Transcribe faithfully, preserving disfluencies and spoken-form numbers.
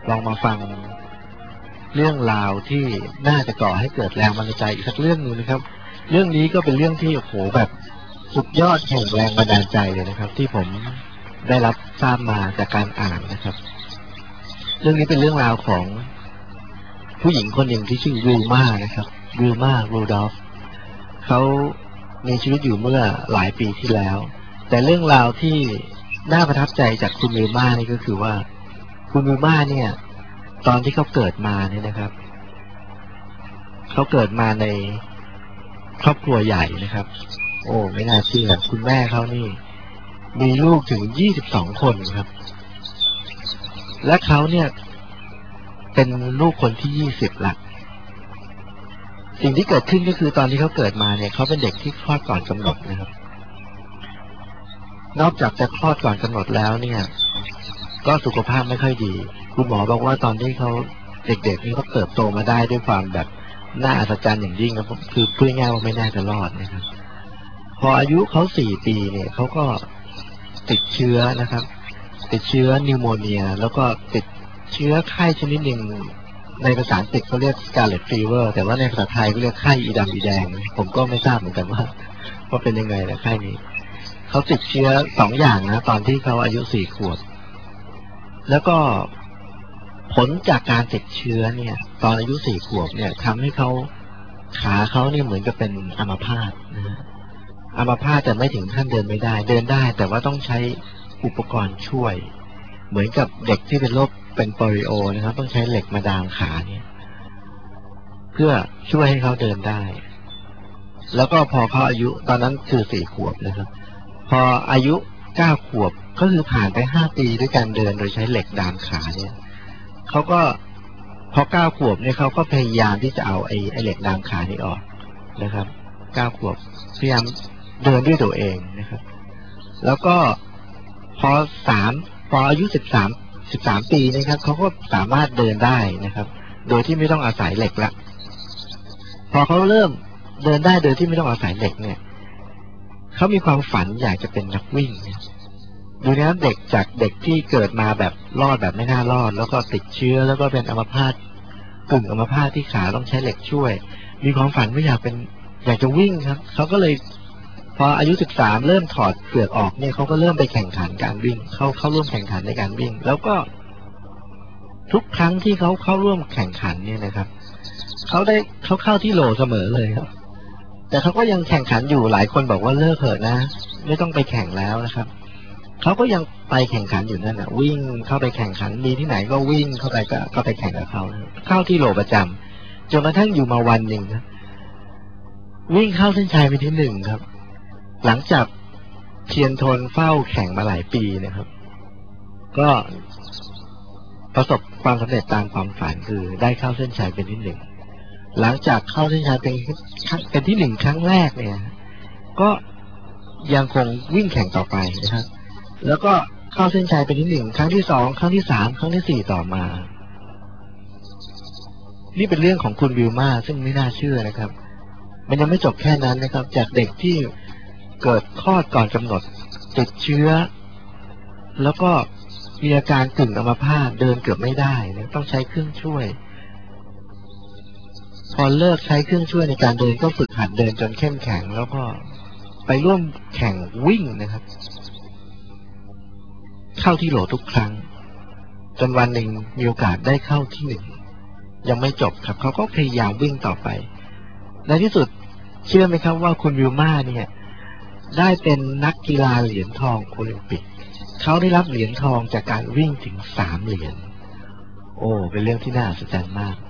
ลองมาฟังเรื่องราวที่น่าจะก่อให้เกิดแรงบันดาลใจอีกสักเรื่องนึงนะครับเรื่องนี้ก็เป็นเรื่องที่โอ้โหแบบสุดยอดแห่งแรงบันดาลใจเลยนะครับที่ผมได้รับทราบมาจากการอ่านนะครับเรื่องนี้เป็นเรื่องราวของผู้หญิงคนหนึ่งที่ชื่อวิลมานะครับวิลมารูดอฟเขามีชีวิตอยู่เมื่อหลายปีที่แล้วแต่เรื่องราวที่น่าประทับใจจากคุณวิลมานี่ก็คือว่าคุณวิลมาเนี่ยตอนที่เขาเกิดมาเนี่ยนะครับเขาเกิดมาในครอบครัวใหญ่นะครับโอ้ไม่น่าเชื่อคุณแม่เขานี่มีลูกถึงยี่สิบสองคนครับและเขาเนี่ยเป็นลูกคนที่ยี่สิบละสิ่งที่เกิดขึ้นก็คือตอนที่เขาเกิดมาเนี่ยเขาเป็นเด็กที่คลอดก่อนกำหนดนะครับนอกจากจะคลอดก่อนกำหนดแล้วเนี่ยก็สุขภาพไม่ค่อยดีคุณหมอบอกว่าตอนที่เขาเด็กๆนี่เขาเติบโตมาได้ด้วยความแบบน่าอัศจรรย์อย่างยิ่งนะคือพูดง่ายๆว่าไม่น่าจะรอดนะครับพออายุเขาสี่ปีเนี่ยเขาก็ติดเชื้อนะครับติดเชื้อนิวโมเนียแล้วก็ติดเชื้อไข้ชนิดหนึ่งในภาษาอังกฤษเขาเรียก Scarlet Fever แต่ว่าในภาษาไทยเขาเรียกไข้อีดำอีแดงผมก็ไม่ทราบเหมือนกันว่าว่าเป็นยังไงนะไข้นี้เขาติดเชื้อสองอย่างนะตอนที่เขาอายุสี่ขวบแล้วก็ผลจากการติดเชื้อเนี่ยตอนอายุสี่ขวบเนี่ยทำให้เขาขาเขาเนี่ยเหมือนกับเป็นอัมพาตนะฮะอัมพาตแต่ไม่ถึงขั้นเดินไม่ได้เดินได้แต่ว่าต้องใช้อุปกรณ์ช่วยเหมือนกับเด็กที่เป็นโรคเป็นโปลิโอนะครับต้องใช้เหล็กมาดามขาเนี่ยเพื่อช่วยให้เขาเดินได้แล้วก็พอเขาอายุตอนนั้นคือสี่ขวบนะครับพออายุเก้าขวบก็คือผ่านไปห้าปีด้วยการเดินโดยใช้เหล็กดามขาเนี่ยเขาก็พอเก้าขวบเนี่ยเขาก็พยายามที่จะเอาไอ้ไอ้เหล็กดามขานี้ออกนะครับเก้าขวบพยายามเดินด้วยตัวเองนะครับแล้วก็พอสามพออายุสิบสามสิบสามปีนะครับเขาก็สามารถเดินได้นะครับโดยที่ไม่ต้องอาศัยเหล็กละพอเขาเริ่มเดินได้โดยที่ไม่ต้องอาศัยเหล็กเนี่ยเขามีความฝันอยากจะเป็นนักวิ่งดูนะเด็กจากเด็กที่เกิดมาแบบรอดแบบไม่น่ารอดแล้วก็ติดเชื้อแล้วก็เป็นอัมพาตกึ่งอัมพาตที่ขาต้องใช้เหล็กช่วยมีความฝันว่าอยากเป็นอยากจะวิ่งครับเขาก็เลยพออายุสิบสามเริ่มถอดเปลือกออกเนี่ยเขาก็เริ่มไปแข่งขันการวิ่งเข้าเข้าร่วมแข่งขันในการวิ่งแล้วก็ทุกครั้งที่เขาเข้าร่วมแข่งขันเนี่ยนะครับเขาได้เขาเข้าที่โหลเสมอเลยครับแต่เขาก็ยังแข่งขันอยู่หลายคนบอกว่าเลิกเถอะนะไม่ต้องไปแข่งแล้วนะครับเขาก็ยังไปแข่งขันอยู่นั่นนะวิ่งเข้าไปแข่งขันมีที่ไหนก็วิ่งเข้าไปก็ก็ไปแข่งกับเขาเข้าที่โหลประจำจนกระทั่งอยู่มาวันหนึ่งครับวิ่งเข้าเส้นชัยไปที่หนึ่งครับหลังจากเทียนทนเฝ้าแข่งมาหลายปีนะครับก็ประสบความสำเร็จตามความฝันคือได้เข้าเส้นชัยเป็นที่หนึ่งหลังจากเข้าเส้นชัยเป็นเป็นที่หนึ่งครั้งแรกเนี่ยก็ยังคงวิ่งแข่งต่อไปนะครับแล้วก็เข้าเส้นชัยเป็นที่หนึ่งครั้งที่สองครั้งที่สามครั้งที่สี่ต่อมานี่เป็นเรื่องของคุณวิลมาซึ่งไม่น่าเชื่อนะครับมันยังไม่จบแค่นั้นนะครับจากเด็กที่เกิดคลอดก่อนกำหนดติดเชื้อแล้วก็มีอาการกึ่งอัมพาตเดินเกือบไม่ได้นะต้องใช้เครื่องช่วยพอเลิกใช้เครื่องช่วยในการเดินก็ฝึกหัดเดินจนเข้มแข็งแล้วก็ไปร่วมแข่งวิ่งนะครับเข้าที่โหลทุกครั้งจนวันหนึ่งมีโอกาสได้เข้าที่หนึ่งยังไม่จบครับเขาก็พยายามวิ่งต่อไปในที่สุดเชื่อไหมครับว่าคุณวิลมาเนี่ยได้เป็นนักกีฬาเหรียญทองโอลิมปิกเขาได้รับเหรียญทองจากการวิ่งถึงสามเหรียญโอ้เป็นเรื่องที่น่าอัศจรรย์มาก